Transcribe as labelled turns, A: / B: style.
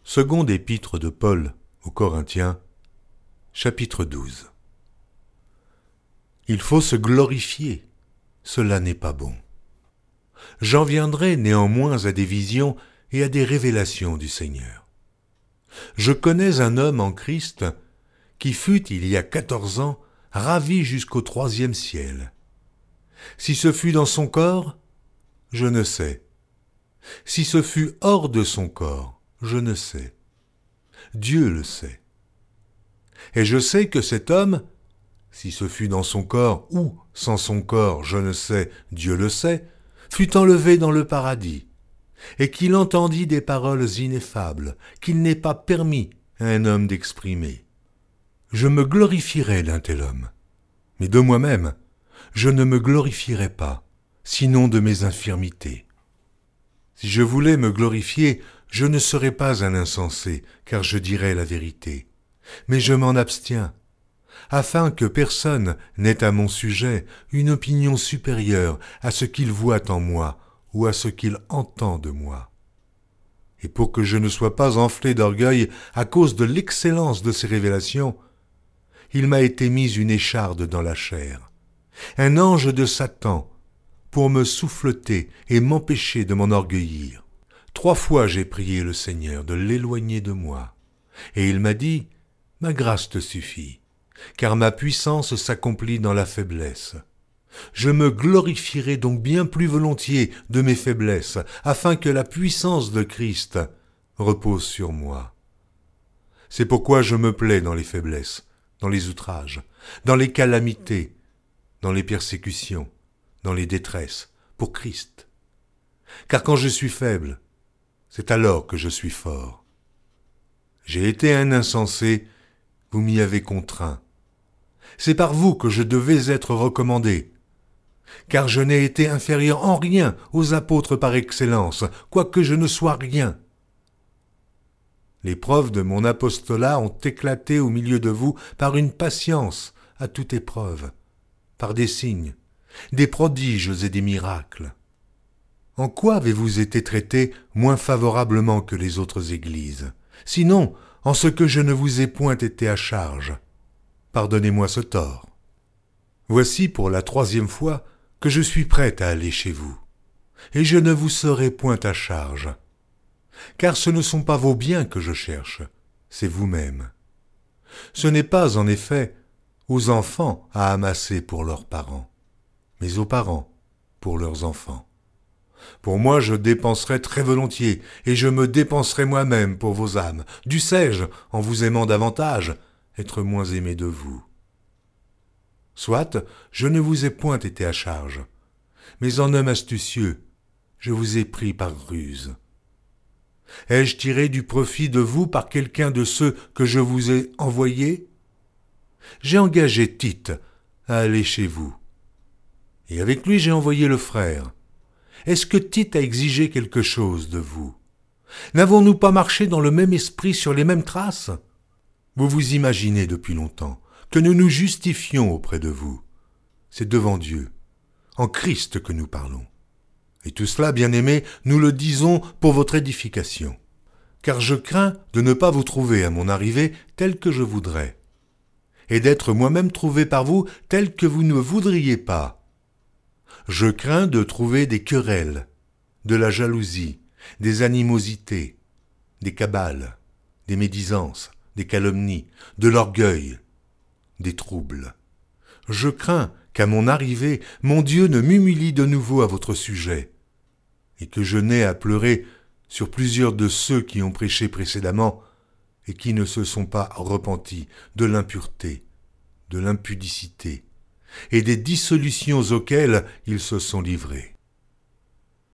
A: Seconde épître de Paul aux Corinthiens, chapitre 12. Il faut se glorifier, cela n'est pas bon. J'en viendrai néanmoins à des visions et à des révélations du Seigneur. Je connais un homme en Christ qui fut, il y a 14 ans, ravi jusqu'au 3e ciel. Si ce fut dans son corps, je ne sais. Si ce fut hors de son corps, je ne sais. Dieu le sait. Et je sais que cet homme, si ce fut dans son corps ou sans son corps, je ne sais, Dieu le sait, fut enlevé dans le paradis, et qu'il entendit des paroles ineffables qu'il n'est pas permis à un homme d'exprimer. Je me glorifierais d'un tel homme, mais de moi-même, je ne me glorifierais pas, sinon de mes infirmités. Si je voulais me glorifier, je ne serais pas un insensé, car je dirais la vérité. Mais je m'en abstiens, afin que personne n'ait à mon sujet une opinion supérieure à ce qu'il voit en moi ou à ce qu'il entend de moi. Et pour que je ne sois pas enflé d'orgueil à cause de l'excellence de ces révélations, il m'a été mis une écharde dans la chair, un ange de Satan, pour me souffleter et m'empêcher de m'enorgueillir. 3 fois j'ai prié le Seigneur de l'éloigner de moi, et il m'a dit « Ma grâce te suffit, car ma puissance s'accomplit dans la faiblesse. Je me glorifierai donc bien plus volontiers de mes faiblesses, afin que la puissance de Christ repose sur moi. C'est pourquoi je me plais dans les faiblesses, dans les outrages, dans les calamités, dans les persécutions, dans les détresses, pour Christ. Car quand je suis faible, c'est alors que je suis fort. J'ai été un insensé, vous m'y avez contraint. C'est par vous que je devais être recommandé, car je n'ai été inférieur en rien aux apôtres par excellence, quoique je ne sois rien. Les preuves de mon apostolat ont éclaté au milieu de vous par une patience à toute épreuve, par des signes, des prodiges et des miracles. En quoi avez-vous été traités moins favorablement que les autres églises? Sinon, en ce que je ne vous ai point été à charge. Pardonnez-moi ce tort. Voici pour la 3e fois que je suis prêt à aller chez vous, et je ne vous serai point à charge. Car ce ne sont pas vos biens que je cherche, c'est vous-même. Ce n'est pas, en effet, aux enfants à amasser pour leurs parents, mais aux parents pour leurs enfants. Pour moi, je dépenserai très volontiers, et je me dépenserai moi-même pour vos âmes. Dussé-je, en vous aimant davantage, être moins aimé de vous. Soit, je ne vous ai point été à charge, mais en homme astucieux, je vous ai pris par ruse. Ai-je tiré du profit de vous par quelqu'un de ceux que je vous ai envoyés? J'ai engagé Tite à aller chez vous, et avec lui j'ai envoyé le frère. Est-ce que Tite a exigé quelque chose de vous? N'avons-nous pas marché dans le même esprit sur les mêmes traces? Vous vous imaginez depuis longtemps que nous nous justifions auprès de vous. C'est devant Dieu, en Christ que nous parlons. Et tout cela, bien-aimés, nous le disons pour votre édification. Car je crains de ne pas vous trouver à mon arrivée tel que je voudrais, et d'être moi-même trouvé par vous tel que vous ne voudriez pas. Je crains de trouver des querelles, de la jalousie, des animosités, des cabales, des médisances, des calomnies, de l'orgueil, des troubles. Je crains qu'à mon arrivée, mon Dieu ne m'humilie de nouveau à votre sujet, et que je n'aie à pleurer sur plusieurs de ceux qui ont prêché précédemment et qui ne se sont pas repentis de l'impureté, de l'impudicité et des dissolutions auxquelles ils se sont livrés.